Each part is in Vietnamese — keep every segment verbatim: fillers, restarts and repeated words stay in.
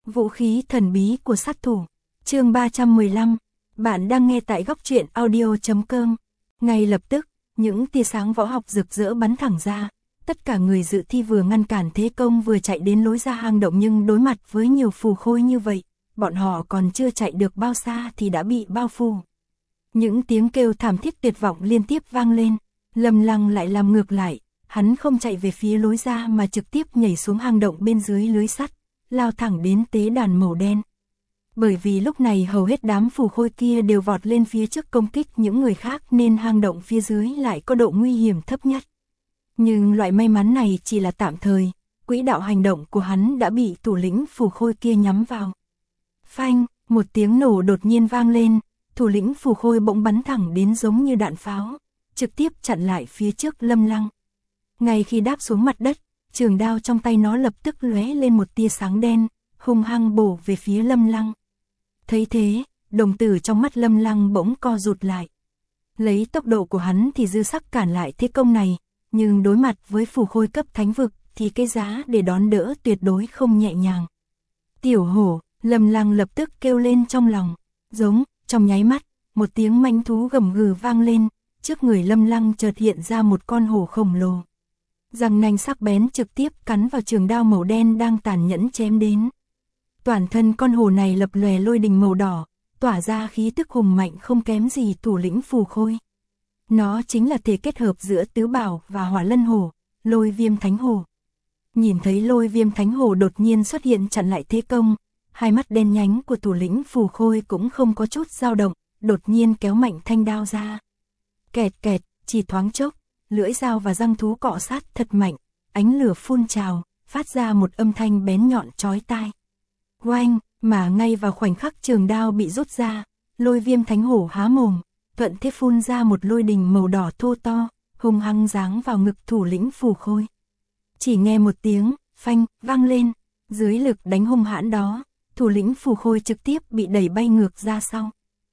Vũ khí thần bí của sát thủ. Chương ba trăm mười lăm. Bạn đang nghe tại góc truyện audio chấm com. Ngay lập tức, những tia sáng võ học rực rỡ bắn thẳng ra. Tất cả người dự thi vừa ngăn cản thế công vừa chạy đến lối ra hang động, nhưng đối mặt với nhiều phù khôi như vậy, bọn họ còn chưa chạy được bao xa thì đã bị bao phủ. Những tiếng kêu thảm thiết tuyệt vọng liên tiếp vang lên. Lâm Lăng lại làm ngược lại, hắn không chạy về phía lối ra mà trực tiếp nhảy xuống hang động bên dưới lưới sắt, lao thẳng đến tế đàn màu đen. Bởi vì lúc này hầu hết đám phù khôi kia đều vọt lên phía trước công kích những người khác, nên hang động phía dưới lại có độ nguy hiểm thấp nhất. Nhưng loại may mắn này chỉ là tạm thời, quỹ đạo hành động của hắn đã bị thủ lĩnh phù khôi kia nhắm vào. Phanh, một tiếng nổ đột nhiên vang lên, thủ lĩnh phù khôi bỗng bắn thẳng đến giống như đạn pháo, trực tiếp chặn lại phía trước Lâm Lăng. Ngay khi đáp xuống mặt đất, trường đao trong tay nó lập tức lóe lên một tia sáng đen, hung hăng bổ về phía Lâm Lăng. Thấy thế, đồng tử trong mắt Lâm Lăng bỗng co rụt lại. Lấy tốc độ của hắn thì dư sắc cản lại thế công này, nhưng đối mặt với phù khôi cấp thánh vực thì cái giá để đón đỡ tuyệt đối không nhẹ nhàng. Tiểu hổ, Lâm Lăng lập tức kêu lên trong lòng, giống, trong nháy mắt, một tiếng mãnh thú gầm gừ vang lên, trước người Lâm Lăng chợt hiện ra một con hổ khổng lồ. Răng nanh sắc bén trực tiếp cắn vào trường đao màu đen đang tàn nhẫn chém đến. Toàn thân con hổ này lập lòe lôi đình màu đỏ, tỏa ra khí tức hùng mạnh không kém gì thủ lĩnh phù khôi. Nó chính là thể kết hợp giữa tứ bảo và hỏa lân hổ, lôi viêm thánh hổ. Nhìn thấy lôi viêm thánh hổ đột nhiên xuất hiện chặn lại thế công, hai mắt đen nhánh của thủ lĩnh phù khôi cũng không có chút dao động, đột nhiên kéo mạnh thanh đao ra. Kẹt kẹt, chỉ thoáng chốc, lưỡi dao và răng thú cọ sát thật mạnh, ánh lửa phun trào, phát ra một âm thanh bén nhọn chói tai. Oanh, mà ngay vào khoảnh khắc trường đao bị rút ra, lôi viêm thánh hổ há mồm, thuận thế phun ra một lôi đình màu đỏ thô to, hung hăng giáng vào ngực thủ lĩnh phù khôi. Chỉ nghe một tiếng, phanh, vang lên, dưới lực đánh hung hãn đó, thủ lĩnh phù khôi trực tiếp bị đẩy bay ngược ra sau.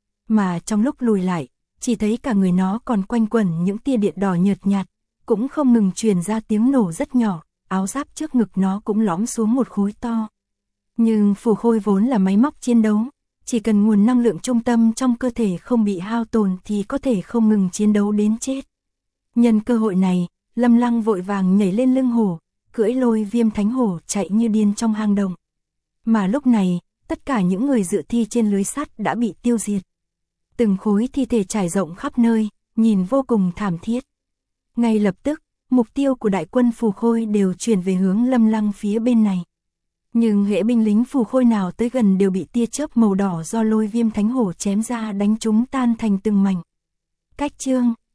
Mà trong lúc lùi lại, chỉ thấy cả người nó còn quanh quẩn những tia điện đỏ nhợt nhạt, cũng không ngừng truyền ra tiếng nổ rất nhỏ, áo giáp trước ngực nó cũng lõm xuống một khối to. Nhưng phù khôi vốn là máy móc chiến đấu, chỉ cần nguồn năng lượng trung tâm trong cơ thể không bị hao tổn thì có thể không ngừng chiến đấu đến chết. Nhân cơ hội này, Lâm Lăng vội vàng nhảy lên lưng hổ, cưỡi lôi viêm thánh hổ chạy như điên trong hang động. Mà lúc này, tất cả những người dự thi trên lưới sắt đã bị tiêu diệt. Từng khối thi thể trải rộng khắp nơi, nhìn vô cùng thảm thiết. Ngay lập tức, mục tiêu của đại quân phù khôi đều chuyển về hướng Lâm Lăng phía bên này. Nhưng hễ binh lính phù khôi nào tới gần đều bị tia chớp màu đỏ do lôi viêm thánh hổ chém ra đánh chúng tan thành từng mảnh. Cách chương